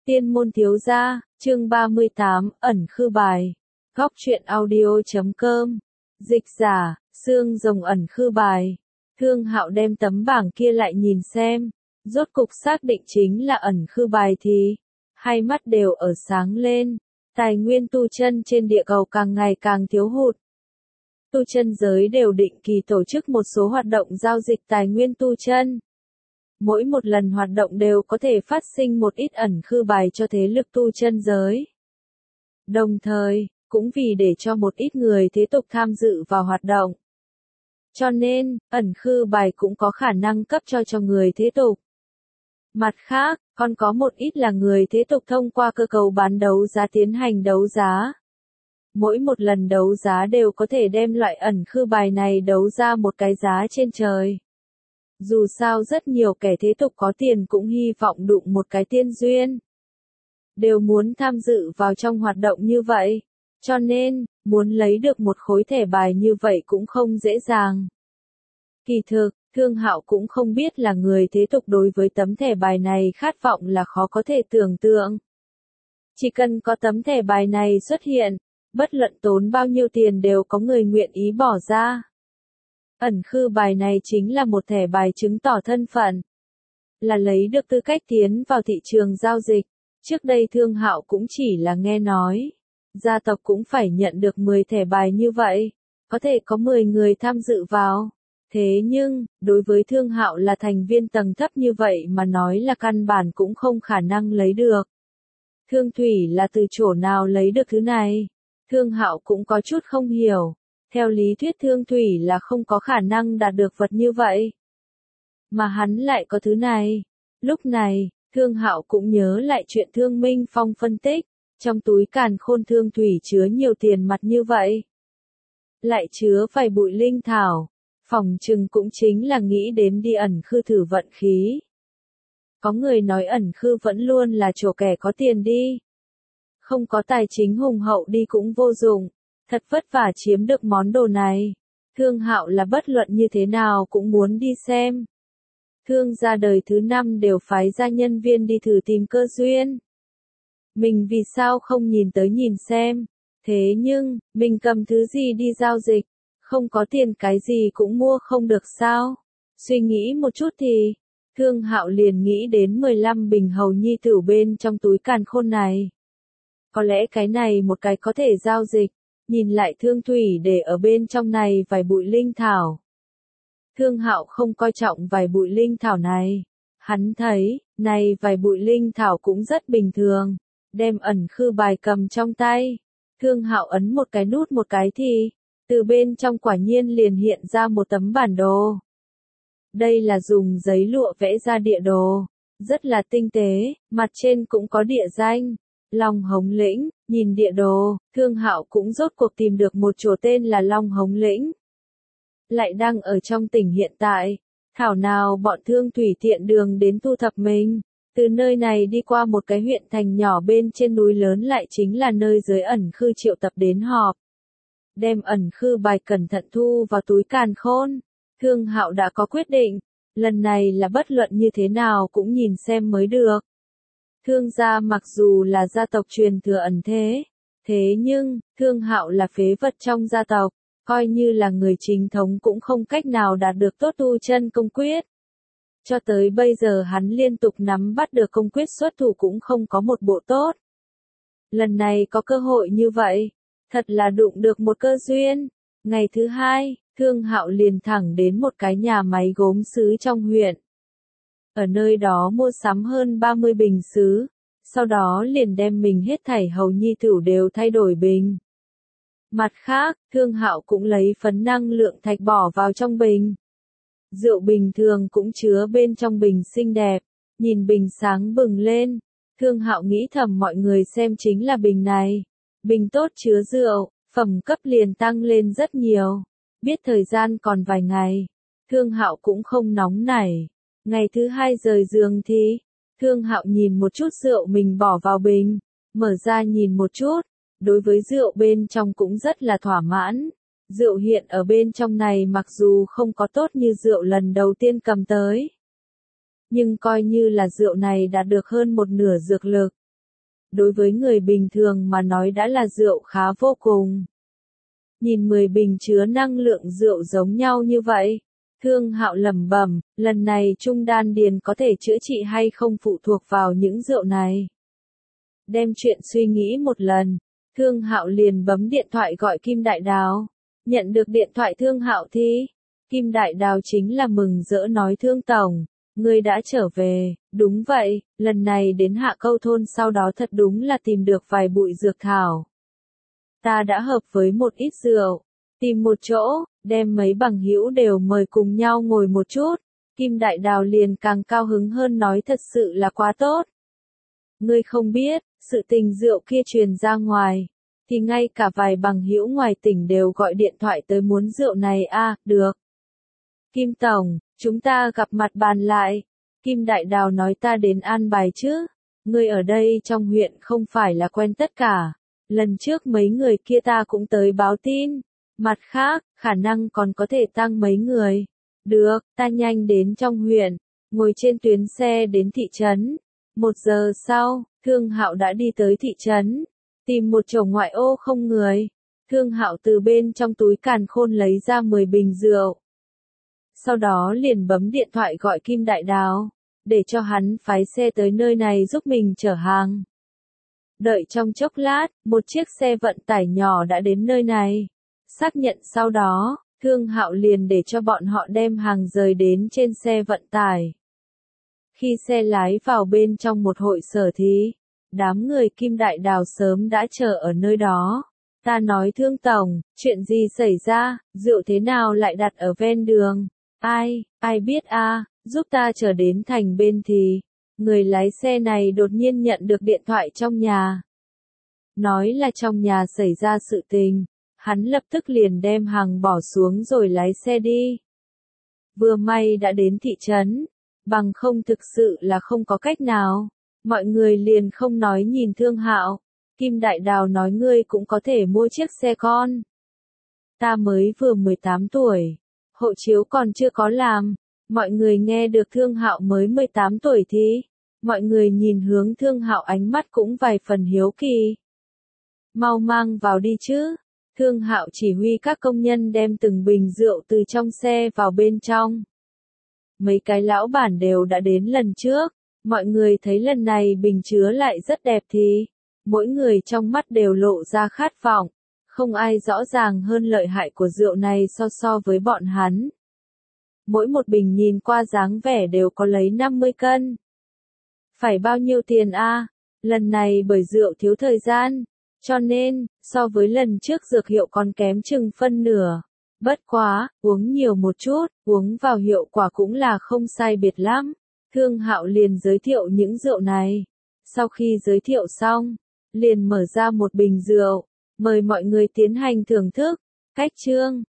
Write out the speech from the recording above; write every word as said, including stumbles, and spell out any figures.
Tiên môn thiếu gia, chương ba mươi tám, ẩn khư bài. Góc truyện audio chấm com. Dịch giả, xương rồng ẩn khư bài. Thương Hạo đem tấm bảng kia lại nhìn xem, rốt cục xác định chính là ẩn khư bài thì, hai mắt đều ở sáng lên, tài nguyên tu chân trên địa cầu càng ngày càng thiếu hụt. Tu chân giới đều định kỳ tổ chức một số hoạt động giao dịch tài nguyên tu chân. Mỗi một lần hoạt động đều có thể phát sinh một ít ẩn khư bài cho thế lực tu chân giới. Đồng thời, cũng vì để cho một ít người thế tục tham dự vào hoạt động. Cho nên, ẩn khư bài cũng có khả năng cấp cho cho người thế tục. Mặt khác, còn có một ít là người thế tục thông qua cơ cấu bán đấu giá tiến hành đấu giá. Mỗi một lần đấu giá đều có thể đem loại ẩn khư bài này đấu ra một cái giá trên trời. Dù sao rất nhiều kẻ thế tục có tiền cũng hy vọng đụng một cái tiên duyên. Đều muốn tham dự vào trong hoạt động như vậy. Cho nên, muốn lấy được một khối thẻ bài như vậy cũng không dễ dàng. Kỳ thực, Thương Hạo cũng không biết là người thế tục đối với tấm thẻ bài này khát vọng là khó có thể tưởng tượng. Chỉ cần có tấm thẻ bài này xuất hiện, bất luận tốn bao nhiêu tiền đều có người nguyện ý bỏ ra. Ẩn khư bài này chính là một thẻ bài chứng tỏ thân phận, là lấy được tư cách tiến vào thị trường giao dịch. Trước đây Thương Hạo cũng chỉ là nghe nói, gia tộc cũng phải nhận được mười thẻ bài như vậy, có thể có mười người tham dự vào. Thế nhưng, đối với Thương Hạo là thành viên tầng thấp như vậy mà nói là căn bản cũng không khả năng lấy được. Thương Thủy là từ chỗ nào lấy được thứ này? Thương Hạo cũng có chút không hiểu. Theo lý thuyết Thương Thủy là không có khả năng đạt được vật như vậy. Mà hắn lại có thứ này. Lúc này, Thương Hạo cũng nhớ lại chuyện Thương Minh Phong phân tích. Trong túi càn khôn Thương Thủy chứa nhiều tiền mặt như vậy. Lại chứa vài bụi linh thảo. Phòng chừng cũng chính là nghĩ đến đi ẩn khư thử vận khí. Có người nói ẩn khư vẫn luôn là chỗ kẻ có tiền đi. Không có tài chính hùng hậu đi cũng vô dụng. Thật vất vả chiếm được món đồ này. Thương Hạo là bất luận như thế nào cũng muốn đi xem. Thương gia đời thứ năm đều phái ra nhân viên đi thử tìm cơ duyên. Mình vì sao không nhìn tới nhìn xem. Thế nhưng, mình cầm thứ gì đi giao dịch. Không có tiền cái gì cũng mua không được sao. Suy nghĩ một chút thì, Thương Hạo liền nghĩ đến mười lăm bình hầu nhi tửu bên trong túi càn khôn này. Có lẽ cái này một cái có thể giao dịch. Nhìn lại Thương Thủy để ở bên trong này vài bụi linh thảo. Thương Hạo không coi trọng vài bụi linh thảo này. Hắn thấy, này vài bụi linh thảo cũng rất bình thường. Đem ẩn khư bài cầm trong tay. Thương Hạo ấn một cái nút một cái thì, từ bên trong quả nhiên liền hiện ra một tấm bản đồ. Đây là dùng giấy lụa vẽ ra địa đồ. Rất là tinh tế, mặt trên cũng có địa danh. Long Hống Lĩnh, nhìn địa đồ, Thương Hạo cũng rốt cuộc tìm được một chỗ tên là Long Hống Lĩnh. Lại đang ở trong tỉnh hiện tại, thảo nào bọn Thương Thủy tiện đường đến thu thập mình. Từ nơi này đi qua một cái huyện thành nhỏ bên trên núi lớn lại chính là nơi giới ẩn khư triệu tập đến họp. Đem ẩn khư bài cẩn thận thu vào túi càn khôn. Thương Hạo đã có quyết định, lần này là bất luận như thế nào cũng nhìn xem mới được. Thương gia mặc dù là gia tộc truyền thừa ẩn thế, thế nhưng, Thương Hạo là phế vật trong gia tộc, coi như là người chính thống cũng không cách nào đạt được tốt tu chân công quyết. Cho tới bây giờ hắn liên tục nắm bắt được công quyết xuất thủ cũng không có một bộ tốt. Lần này có cơ hội như vậy, thật là đụng được một cơ duyên. Ngày thứ hai, Thương Hạo liền thẳng đến một cái nhà máy gốm sứ trong huyện. Ở nơi đó mua sắm hơn ba mươi bình sứ, sau đó liền đem mình hết thảy hầu nhi tửu đều thay đổi bình. Mặt khác, Thương Hạo cũng lấy phấn năng lượng thạch bỏ vào trong bình. Rượu bình thường cũng chứa bên trong bình xinh đẹp, nhìn bình sáng bừng lên. Thương Hạo nghĩ thầm mọi người xem chính là bình này. Bình tốt chứa rượu, phẩm cấp liền tăng lên rất nhiều. Biết thời gian còn vài ngày, Thương Hạo cũng không nóng nảy. Ngày thứ hai rời giường thì, Thương Hạo nhìn một chút rượu mình bỏ vào bình, mở ra nhìn một chút, đối với rượu bên trong cũng rất là thỏa mãn. Rượu hiện ở bên trong này mặc dù không có tốt như rượu lần đầu tiên cầm tới, nhưng coi như là rượu này đạt được hơn một nửa dược lực, đối với người bình thường mà nói đã là rượu khá vô cùng. Nhìn mười bình chứa năng lượng rượu giống nhau như vậy, Thương Hạo lẩm bẩm, lần này trung đan điền có thể chữa trị hay không phụ thuộc vào những rượu này. Đem chuyện suy nghĩ một lần, Thương Hạo liền bấm điện thoại gọi Kim Đại Đào. Nhận được điện thoại Thương Hạo thì, Kim Đại Đào chính là mừng rỡ nói Thương Tổng, ngươi đã trở về, đúng vậy, lần này đến Hạ Câu thôn sau đó thật đúng là tìm được vài bụi dược thảo. Ta đã hợp với một ít rượu, tìm một chỗ, đem mấy bằng hữu đều mời cùng nhau ngồi một chút, Kim Đại Đào liền càng cao hứng hơn nói thật sự là quá tốt. Ngươi không biết, sự tình rượu kia truyền ra ngoài, thì ngay cả vài bằng hữu ngoài tỉnh đều gọi điện thoại tới muốn rượu này a, à, được. Kim Tổng, chúng ta gặp mặt bàn lại. Kim Đại Đào nói ta đến an bài chứ. Ngươi ở đây trong huyện không phải là quen tất cả. Lần trước mấy người kia ta cũng tới báo tin. Mặt khác, khả năng còn có thể tăng mấy người. Được, ta nhanh đến trong huyện, ngồi trên tuyến xe đến thị trấn. Một giờ sau, Thương Hạo đã đi tới thị trấn, tìm một chỗ ngoại ô không người. Thương Hạo từ bên trong túi càn khôn lấy ra mười bình rượu. Sau đó liền bấm điện thoại gọi Kim Đại Đào, để cho hắn phái xe tới nơi này giúp mình chở hàng. Đợi trong chốc lát, một chiếc xe vận tải nhỏ đã đến nơi này. Xác nhận sau đó, Thương Hạo liền để cho bọn họ đem hàng rời đến trên xe vận tải. Khi xe lái vào bên trong một hội sở thì, đám người Kim Đại Đào sớm đã chờ ở nơi đó. Ta nói Thương Tổng, chuyện gì xảy ra, rượu thế nào lại đặt ở ven đường? Ai, ai biết a, à, giúp ta chờ đến thành bên thì. Người lái xe này đột nhiên nhận được điện thoại trong nhà. Nói là trong nhà xảy ra sự tình, hắn lập tức liền đem hàng bỏ xuống rồi lái xe đi. Vừa may đã đến thị trấn, bằng không thực sự là không có cách nào. Mọi người liền không nói nhìn Thương Hạo. Kim Đại Đào nói ngươi cũng có thể mua chiếc xe con. Ta mới vừa mười tám tuổi, hộ chiếu còn chưa có làm. Mọi người nghe được Thương Hạo mới mười tám tuổi thì, mọi người nhìn hướng Thương Hạo ánh mắt cũng vài phần hiếu kỳ. Mau mang vào đi chứ. Thương Hạo chỉ huy các công nhân đem từng bình rượu từ trong xe vào bên trong. Mấy cái lão bản đều đã đến lần trước, mọi người thấy lần này bình chứa lại rất đẹp thì, mỗi người trong mắt đều lộ ra khát vọng, không ai rõ ràng hơn lợi hại của rượu này so so với bọn hắn. Mỗi một bình nhìn qua dáng vẻ đều có lấy năm mươi cân. Phải bao nhiêu tiền a? À? Lần này bởi rượu thiếu thời gian, cho nên, so với lần trước dược hiệu còn kém chừng phân nửa. Bất quá, uống nhiều một chút, uống vào hiệu quả cũng là không sai biệt lắm. Thương Hạo liền giới thiệu những rượu này. Sau khi giới thiệu xong, liền mở ra một bình rượu, mời mọi người tiến hành thưởng thức. Cách chương